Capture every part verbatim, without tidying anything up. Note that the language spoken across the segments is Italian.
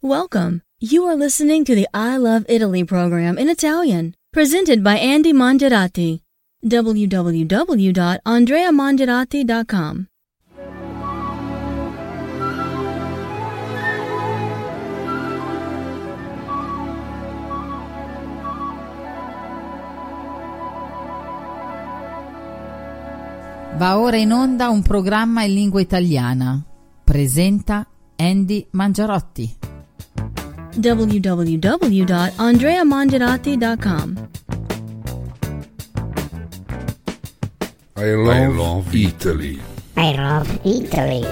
Welcome. You are listening to the I Love Italy program in Italian, presented by Andy Mongerati. w w w dot andrea mongerati dot com. Va ora in onda un programma in lingua italiana. Presenta Andy Mangiarotti. w w w dot andrea mongerati dot com. I love, I love Italy. I love Italy.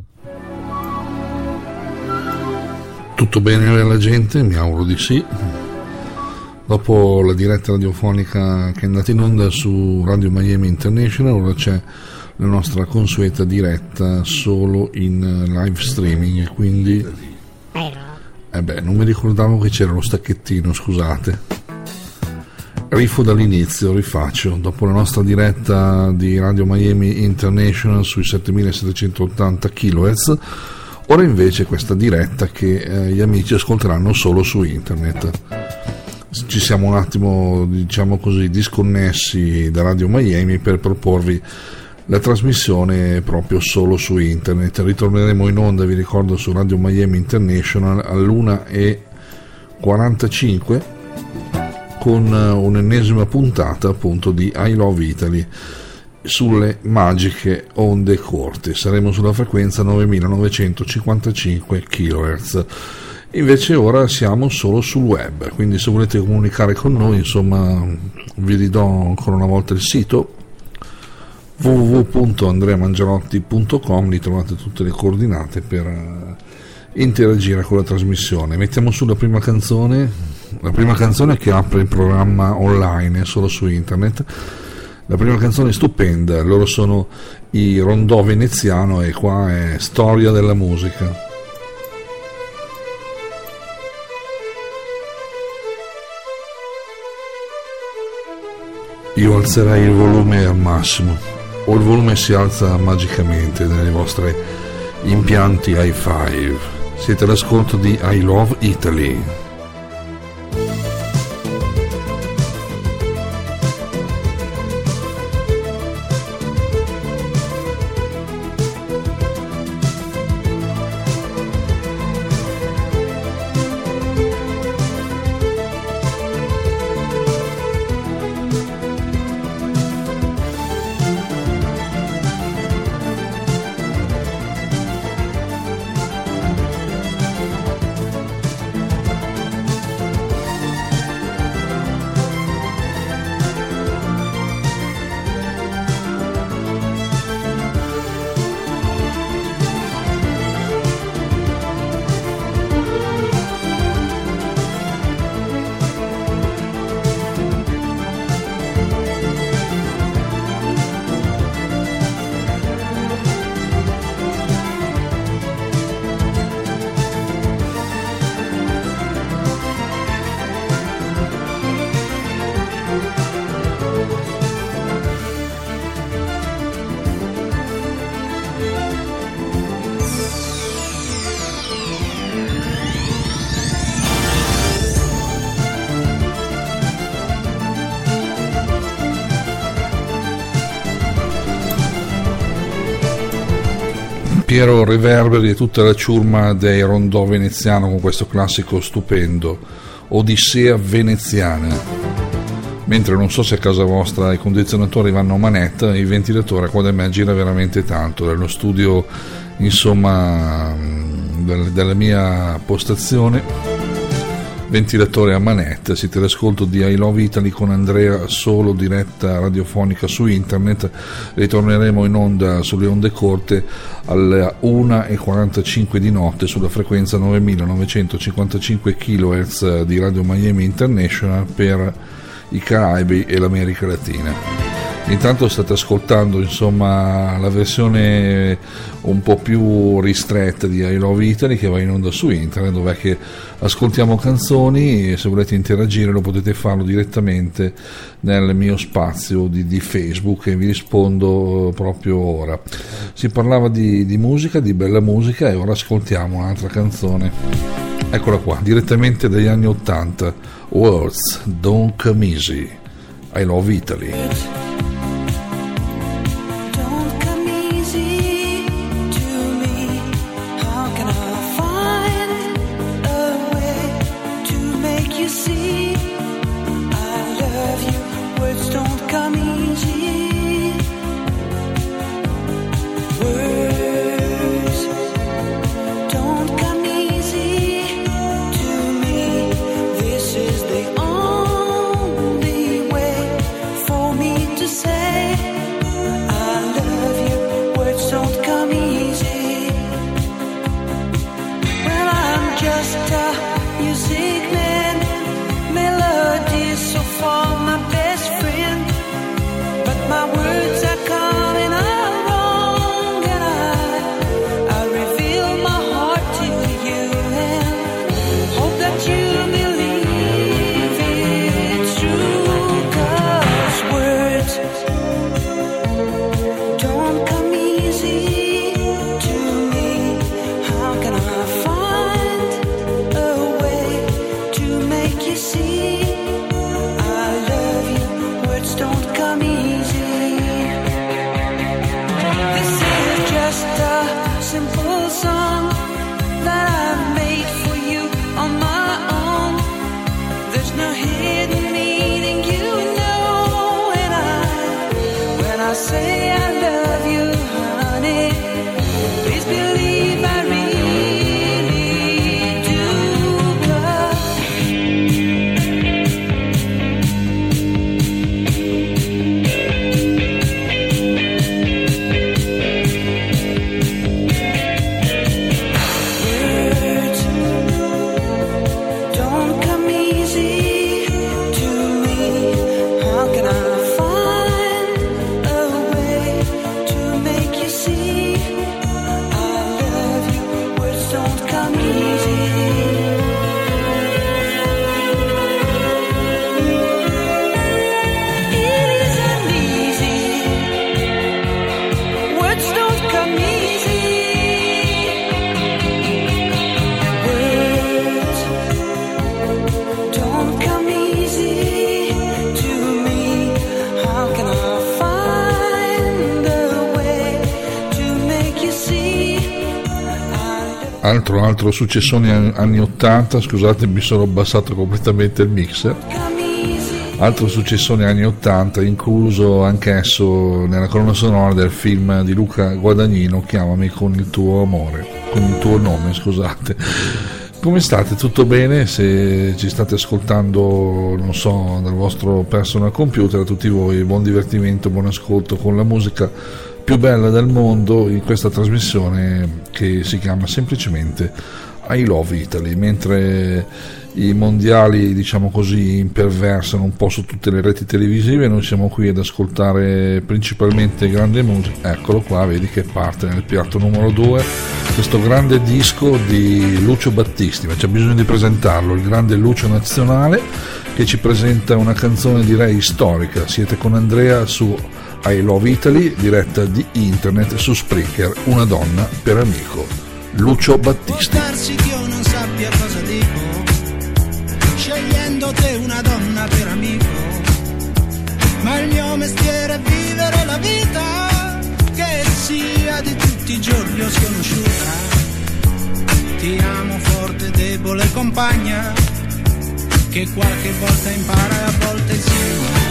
Tutto bene la gente? Mi auguro di sì. Dopo la diretta radiofonica che è andata in onda su Radio Miami International, ora c'è la nostra consueta diretta solo in live streaming, e quindi eh beh, non mi ricordavo che c'era lo stacchettino, scusate. Rifo dall'inizio, rifaccio. Dopo la nostra diretta di Radio Miami International sui settemilasettecentottanta kilohertz, ora invece questa diretta che eh, gli amici ascolteranno solo su internet. Ci siamo un attimo, diciamo così, disconnessi da Radio Miami per proporvi la trasmissione proprio solo su internet. Ritorneremo in onda, vi ricordo, su Radio Miami International all'una e quarantacinque con un'ennesima puntata appunto di I Love Italy sulle magiche onde corte. Saremo sulla frequenza novemilanovecentocinquantacinque kilohertz. Invece ora siamo solo sul web, quindi se volete comunicare con noi, insomma, vi ridò ancora una volta il sito w w w punto andrea mangiarotti punto com, lì trovate tutte le coordinate per uh, interagire con la trasmissione. Mettiamo su la prima canzone, la prima canzone che apre il programma online solo su internet. La prima canzone è stupenda, loro sono i Rondò Veneziano e qua è Storia della musica. Io alzerei il volume al massimo, o il volume si alza magicamente nei vostri impianti hi-fi. Siete all'ascolto di I Love Italy. Piero Reverberi e tutta la ciurma dei Rondò Veneziano con questo classico stupendo, Odissea veneziana. Mentre non so se a casa vostra i condizionatori vanno a manetta, il ventilatore qua da me gira veramente tanto. Nello studio, insomma, della mia postazione, ventilatore a manetta. Siete all'ascolto di I Love Italy con Andrea, solo diretta radiofonica su internet. Ritorneremo in onda sulle onde corte alle una e quarantacinque di notte sulla frequenza novemilanovecentocinquantacinque kilohertz di Radio Miami International per i Caraibi e l'America Latina. Intanto state ascoltando, insomma, la versione un po' più ristretta di I Love Italy, che va in onda su internet, dove che ascoltiamo canzoni, e se volete interagire lo potete farlo direttamente nel mio spazio di, di Facebook, e vi rispondo proprio ora. Si parlava di, di musica, di bella musica, e ora ascoltiamo un'altra canzone. Eccola qua, direttamente dagli anni ottanta, Words Don't Come Easy, I Love Italy. Altro, altro successone anni ottanta, scusate mi sono abbassato completamente il mixer, altro successone anni ottanta, incluso anch'esso nella colonna sonora del film di Luca Guadagnino, Chiamami con il tuo amore, con il tuo nome, scusate. Come state? Tutto bene? Se ci state ascoltando, non so, dal vostro personal computer, a tutti voi buon divertimento, buon ascolto con la musica più bella del mondo in questa trasmissione che si chiama semplicemente I Love Italy. Mentre i mondiali, diciamo così, imperversano un po' su tutte le reti televisive, noi siamo qui ad ascoltare principalmente grande musica. Eccolo qua, vedi che parte nel piatto numero due questo grande disco di Lucio Battisti, ma c'è bisogno di presentarlo, il grande Lucio Nazionale, che ci presenta una canzone direi storica. Siete con Andrea su I Love Italy, diretta di internet su Spreaker, una donna per amico, Lucio Battisti. Può darsi che io non sappia cosa dico, scegliendo te una donna per amico, ma il mio mestiere è vivere la vita, che sia di tutti i giorni o sconosciuta. Ti amo forte, debole compagna, che qualche volta impara e a volte insegna.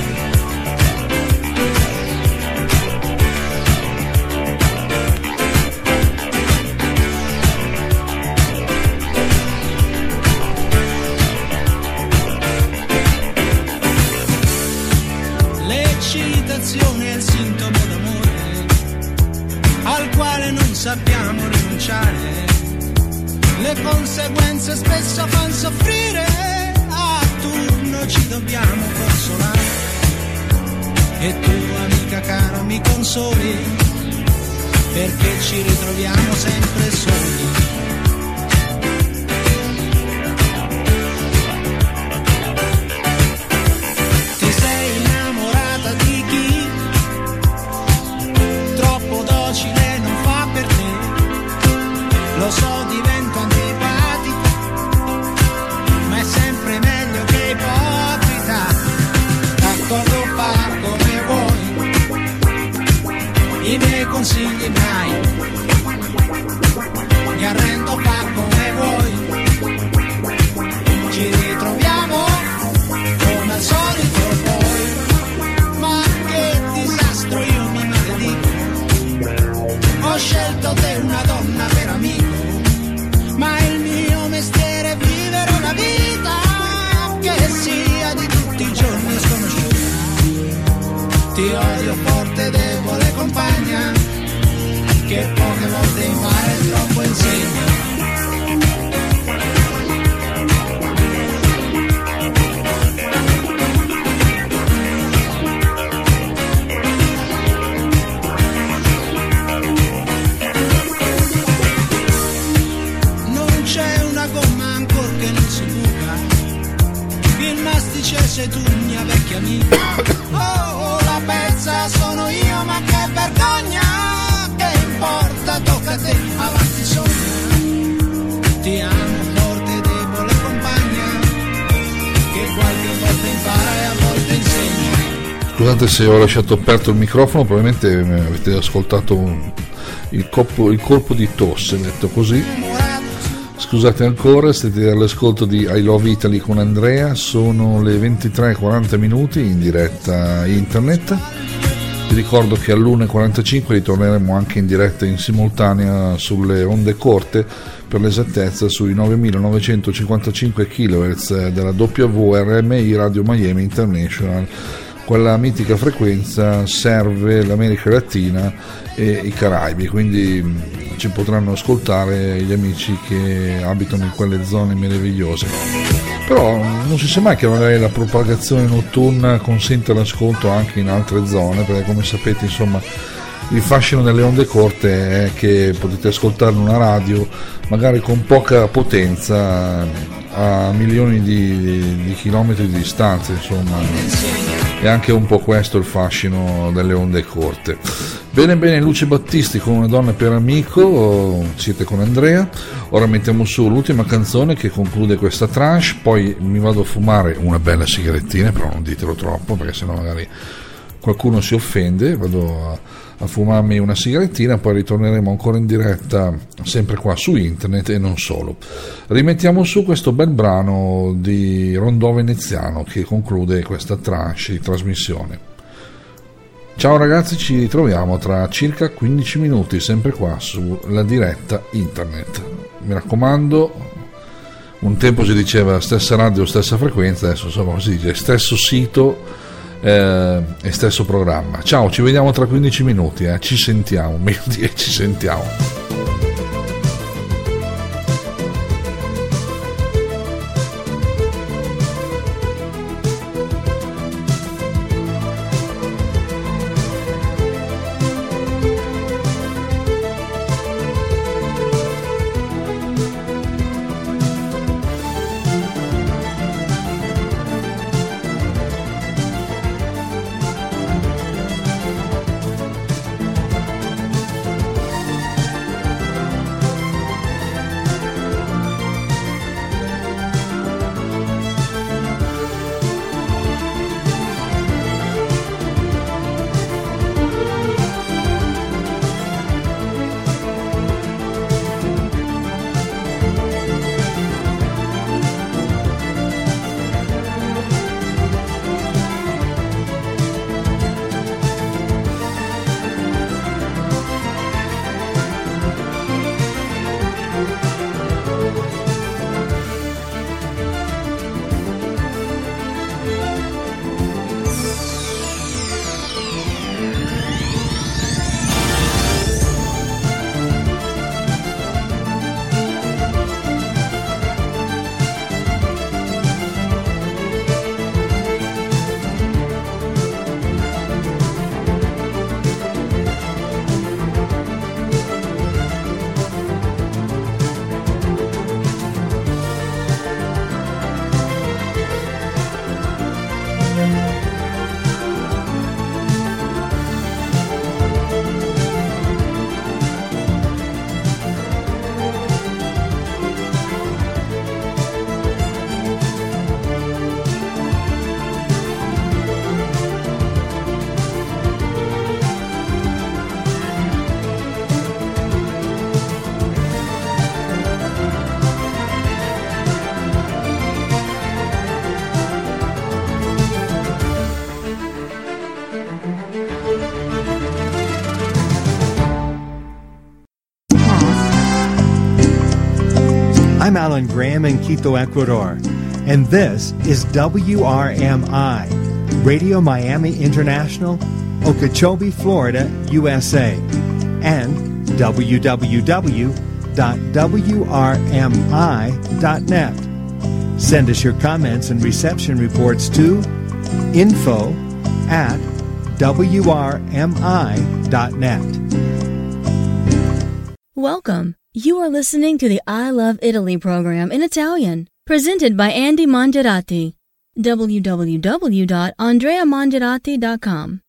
L'eccitazione è il sintomo d'amore al quale non sappiamo rinunciare. Le conseguenze spesso fanno soffrire, a turno ci dobbiamo consolare. E tu, amica cara, mi consoli, perché ci ritroviamo sempre soli. Lo so, divento antipatico, il mastice sei tu mia vecchia amica. Oh, oh, la pezza sono io, ma che vergogna, che importa, tocca a te, avanti sogna. Ti amo forte, debole compagna, che qualche volta impara e a volte insegna. Scusate se ho lasciato aperto il microfono, probabilmente avete ascoltato un, il, coppo, il colpo di tosse, detto così. Scusate ancora, siete all'ascolto di I Love Italy con Andrea, sono le ventitré e quaranta minuti in diretta internet. Vi ricordo che all'una e quarantacinque ritorneremo anche in diretta in simultanea sulle onde corte, per l'esattezza sui novemilanovecentocinquantacinque chilohertz della W R M I Radio Miami International. Quella mitica frequenza serve l'America Latina e i Caraibi, quindi ci potranno ascoltare gli amici che abitano in quelle zone meravigliose. Però non si sa mai che magari la propagazione notturna consente l'ascolto anche in altre zone, perché come sapete, insomma, il fascino delle onde corte è che potete ascoltare una radio magari con poca potenza a milioni di, di chilometri di distanza, insomma. E anche un po' questo il fascino delle onde corte. Bene bene, Luce Battisti con Una donna per amico, siete con Andrea. Ora mettiamo su l'ultima canzone che conclude questa tranche, poi mi vado a fumare una bella sigarettina, però non ditelo troppo perché sennò magari qualcuno si offende. Vado a, a fumarmi una sigarettina, poi ritorneremo ancora in diretta sempre qua su internet e non solo. Rimettiamo su questo bel brano di Rondò Veneziano che conclude questa tranche di trasmissione. Ciao ragazzi, ci ritroviamo tra circa quindici minuti sempre qua sulla diretta internet. Mi raccomando, un tempo si diceva stessa radio, stessa frequenza, adesso insomma si dice stesso sito Eh, e stesso programma. Ciao, ci vediamo tra quindici minuti, eh. Ci sentiamo, meglio dire ci sentiamo. I'm Alan Graham in Quito, Ecuador, and this is W R M I, Radio Miami International, Okeechobee, Florida, U S A, and w w w dot w r m i dot net. Send us your comments and reception reports to info at w r m i dot net. Welcome. You are listening to the I Love Italy program in Italian, presented by Andy Mangiarati. w w w dot andrea mangiarati dot com.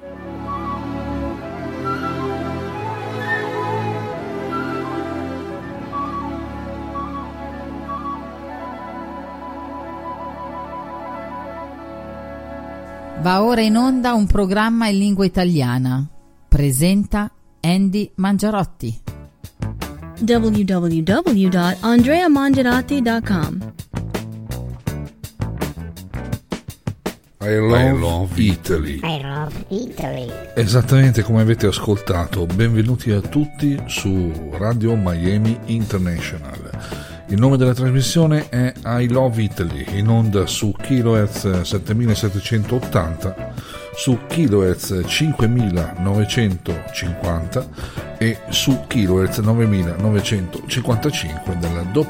Va ora in onda un programma in lingua italiana. Presenta Andy Mangiarotti. w w w dot andrea mangiarati dot com. I love, I love Italy. I love Italy. Esattamente come avete ascoltato, benvenuti a tutti su Radio Miami International. Il nome della trasmissione è I Love Italy, in onda su kilohertz settemilasettecentottanta, su kilohertz cinquemilanovecentocinquanta e su kilohertz novemilanovecentocinquantacinque della W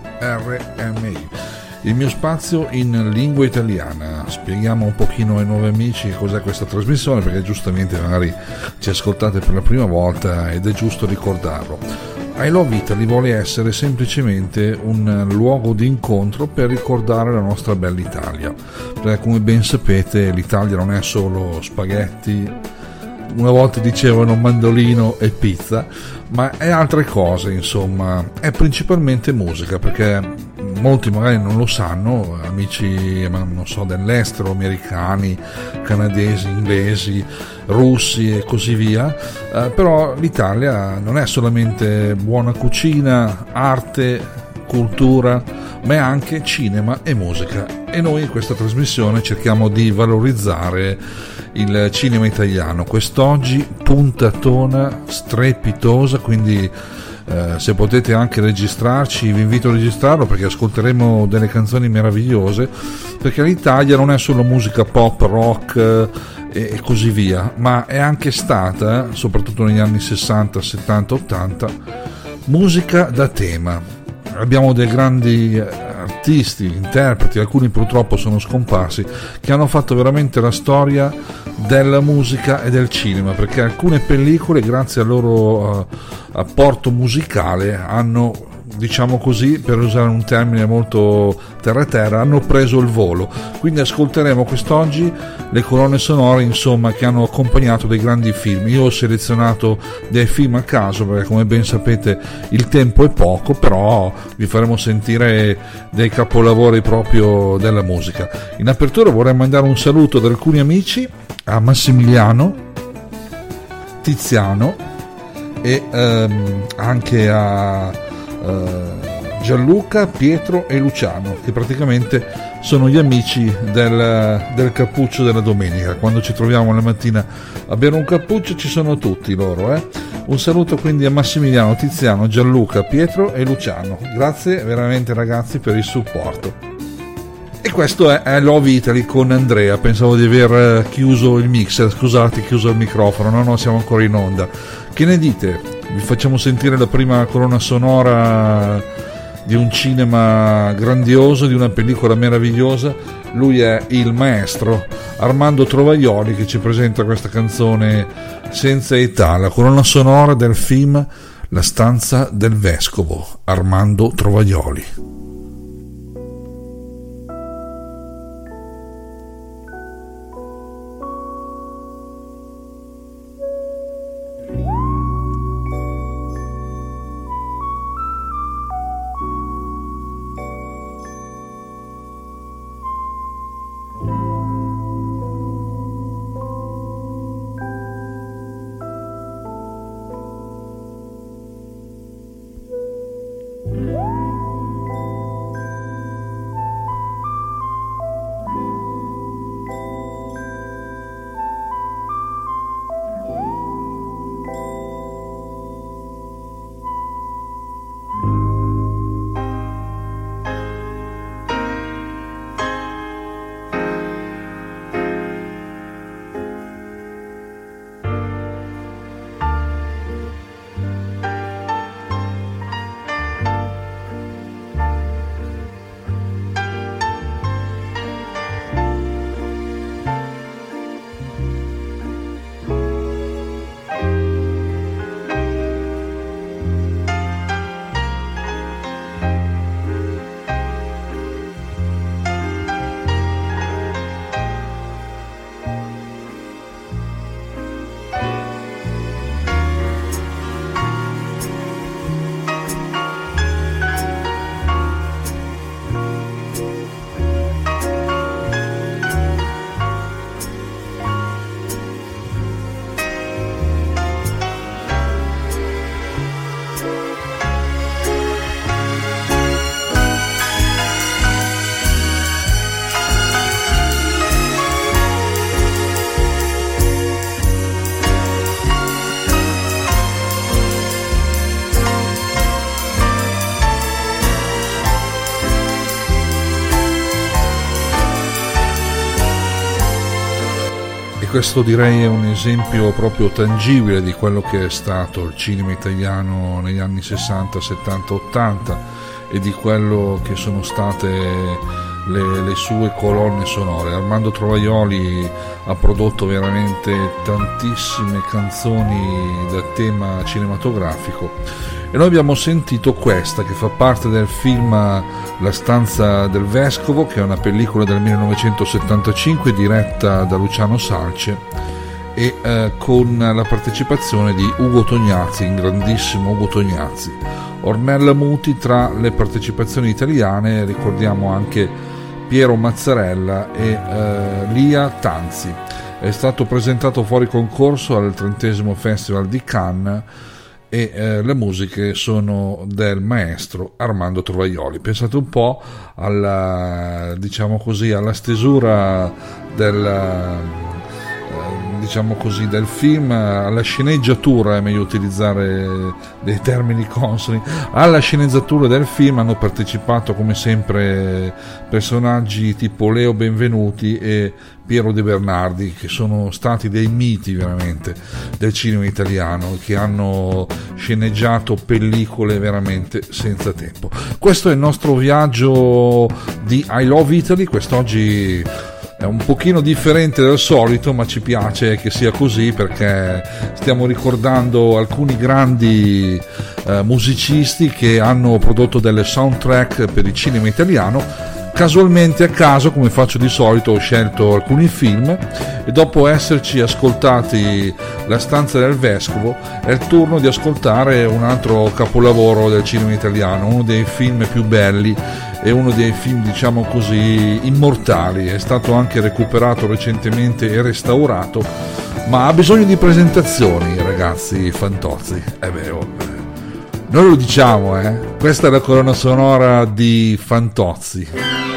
R M I. Il mio spazio in lingua italiana. Spieghiamo un pochino ai nuovi amici cos'è questa trasmissione, perché giustamente magari ci ascoltate per la prima volta ed è giusto ricordarlo. I Love Italy vuole essere semplicemente un luogo di incontro per ricordare la nostra bella Italia, perché come ben sapete l'Italia non è solo spaghetti, una volta dicevano mandolino e pizza, ma è altre cose, insomma, è principalmente musica, perché molti magari non lo sanno, amici ma non so dell'estero, americani, canadesi, inglesi, russi e così via, eh, però l'Italia non è solamente buona cucina, arte, cultura, ma è anche cinema e musica, e noi in questa trasmissione cerchiamo di valorizzare il cinema italiano. Quest'oggi puntatona strepitosa, quindi eh, se potete anche registrarci vi invito a registrarlo, perché ascolteremo delle canzoni meravigliose, perché l'Italia non è solo musica pop, rock eh, e così via, ma è anche stata, soprattutto negli anni sessanta, settanta, ottanta, musica da tema. Abbiamo dei grandi artisti, interpreti, alcuni purtroppo sono scomparsi, che hanno fatto veramente la storia della musica e del cinema, perché alcune pellicole, grazie al loro uh, apporto musicale, hanno, diciamo così, per usare un termine molto terra terra, hanno preso il volo. Quindi ascolteremo quest'oggi le colonne sonore, insomma, che hanno accompagnato dei grandi film. Io ho selezionato dei film a caso, perché come ben sapete il tempo è poco, però vi faremo sentire dei capolavori proprio della musica. In apertura vorrei mandare un saluto ad alcuni amici, a Massimiliano, Tiziano e ehm, anche a Uh, Gianluca, Pietro e Luciano, che praticamente sono gli amici del, del cappuccio della domenica. Quando ci troviamo la mattina a bere un cappuccio ci sono tutti loro, eh? Un saluto quindi a Massimiliano, Tiziano, Gianluca, Pietro e Luciano. Grazie veramente ragazzi per il supporto. E questo è, è Love Italy con Andrea. Pensavo di aver chiuso il mixer, scusate, chiuso il microfono. No, no, siamo ancora in onda. Che ne dite? Vi facciamo sentire la prima colonna sonora di un cinema grandioso, di una pellicola meravigliosa. Lui è il maestro Armando Trovaglioli, che ci presenta questa canzone Senza età, la colonna sonora del film La stanza del vescovo, Armando Trovaglioli. questo direi è un esempio proprio tangibile di quello che è stato il cinema italiano negli anni sessanta, settanta, ottanta e di quello che sono state le, le sue colonne sonore. Armando Trovaioli ha prodotto veramente tantissime canzoni da tema cinematografico e noi abbiamo sentito questa che fa parte del film La stanza del vescovo, che è una pellicola del millenovecentosettantacinque diretta da Luciano Salce e eh, con la partecipazione di Ugo Tognazzi, un grandissimo Ugo Tognazzi. Ornella Muti tra le partecipazioni italiane, ricordiamo anche Piero Mazzarella e eh, Lia Tanzi. È stato presentato fuori concorso al trentesimo Festival di Cannes e eh, le musiche sono del maestro Armando Trovaioli. Pensate un po' alla, diciamo così, alla stesura del, eh, diciamo così, del film, alla sceneggiatura, è meglio utilizzare dei termini consoni, alla sceneggiatura del film hanno partecipato come sempre personaggi tipo Leo Benvenuti e Piero De Bernardi, che sono stati dei miti veramente del cinema italiano, che hanno sceneggiato pellicole veramente senza tempo. Questo è il nostro viaggio di I Love Italy. Quest'oggi è un pochino differente dal solito, ma ci piace che sia così perché stiamo ricordando alcuni grandi eh, musicisti che hanno prodotto delle soundtrack per il cinema italiano. Casualmente, a caso, come faccio di solito, ho scelto alcuni film e dopo esserci ascoltati La stanza del vescovo è il turno di ascoltare un altro capolavoro del cinema italiano, uno dei film più belli e uno dei film, diciamo così, immortali. È stato anche recuperato recentemente e restaurato, ma ha bisogno di presentazioni, ragazzi Fantozzi. Eh beh, oh, noi lo diciamo, eh. Questa è la colonna sonora di Fantozzi.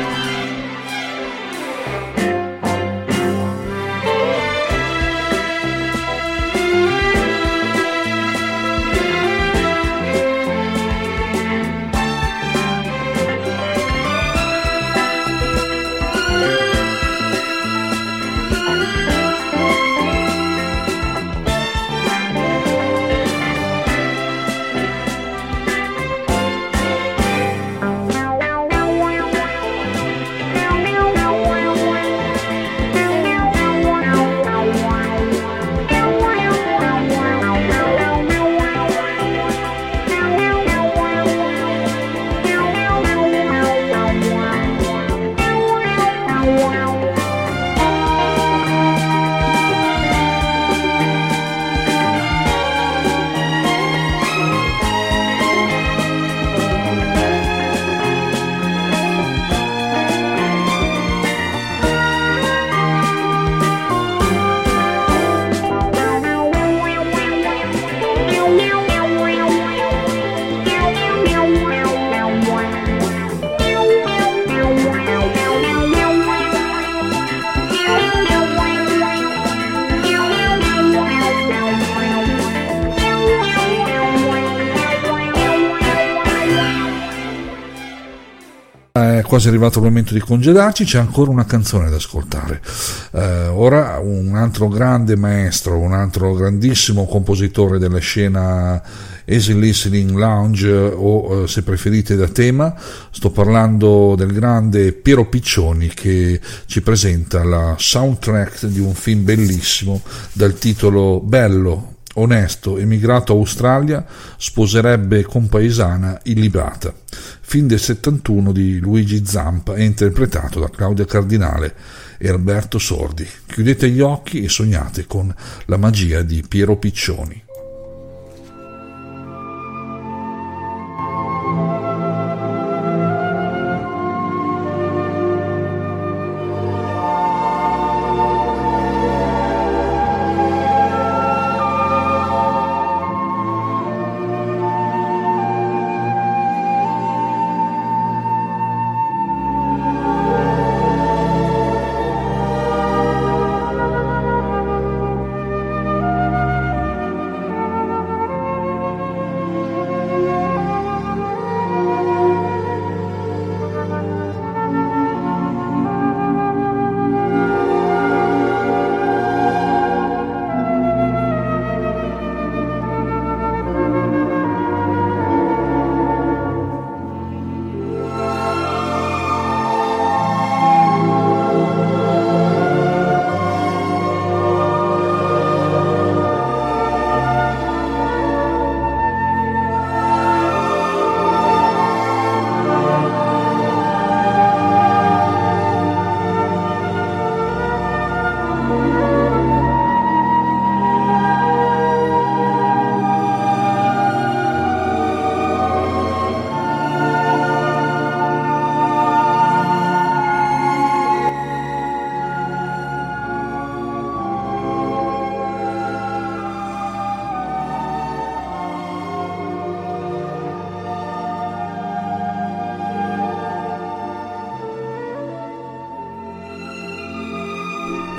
È quasi arrivato il momento di congedarci, c'è ancora una canzone da ascoltare. Eh, ora un altro grande maestro, un altro grandissimo compositore della scena easy listening lounge o eh, se preferite da tema, sto parlando del grande Piero Piccioni, che ci presenta la soundtrack di un film bellissimo dal titolo Bello, onesto, emigrato a Australia, sposerebbe compaesana illiberata. Film del settantuno di Luigi Zampa e interpretato da Claudia Cardinale e Alberto Sordi. Chiudete gli occhi e sognate con la magia di Piero Piccioni.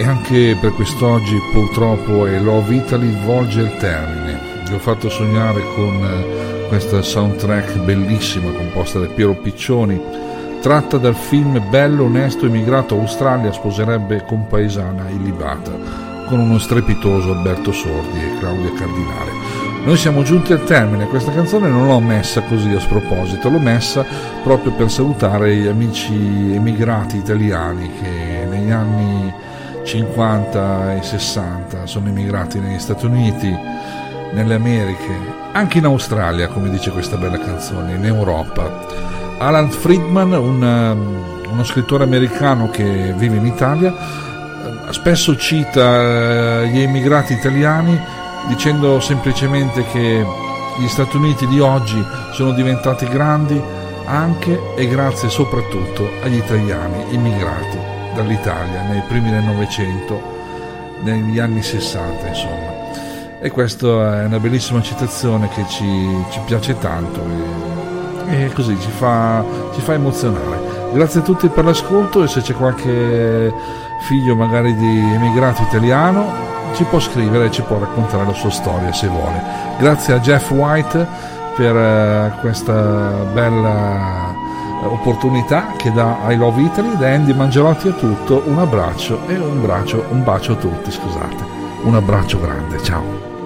E anche per quest'oggi purtroppo I Love Italy volge il termine. Vi ho fatto sognare con questa soundtrack bellissima composta da Piero Piccioni, tratta dal film Bello, onesto, emigrato a Australia, sposerebbe compaesana illibata, con uno strepitoso Alberto Sordi e Claudia Cardinale. Noi siamo giunti al termine. Questa canzone non l'ho messa così a sproposito, l'ho messa proprio per salutare gli amici emigrati italiani che negli anni cinquanta e sessanta sono emigrati negli Stati Uniti, nelle Americhe, anche in Australia, come dice questa bella canzone, in Europa. Alan Friedman, un, uno scrittore americano che vive in Italia, spesso cita gli emigrati italiani dicendo semplicemente che gli Stati Uniti di oggi sono diventati grandi anche e grazie soprattutto agli italiani immigrati dall'Italia nei primi del Novecento, negli anni sessanta, insomma. E questa è una bellissima citazione che ci, ci piace tanto e, e così ci fa, ci fa emozionare. Grazie a tutti per l'ascolto, e se c'è qualche figlio magari di emigrato italiano ci può scrivere e ci può raccontare la sua storia se vuole. Grazie a Jeff White per uh, questa bella opportunità che dà I Love Italy. Da Andy Mangerotti è tutto, un abbraccio e un, braccio, un bacio a tutti, scusate, un abbraccio grande, ciao.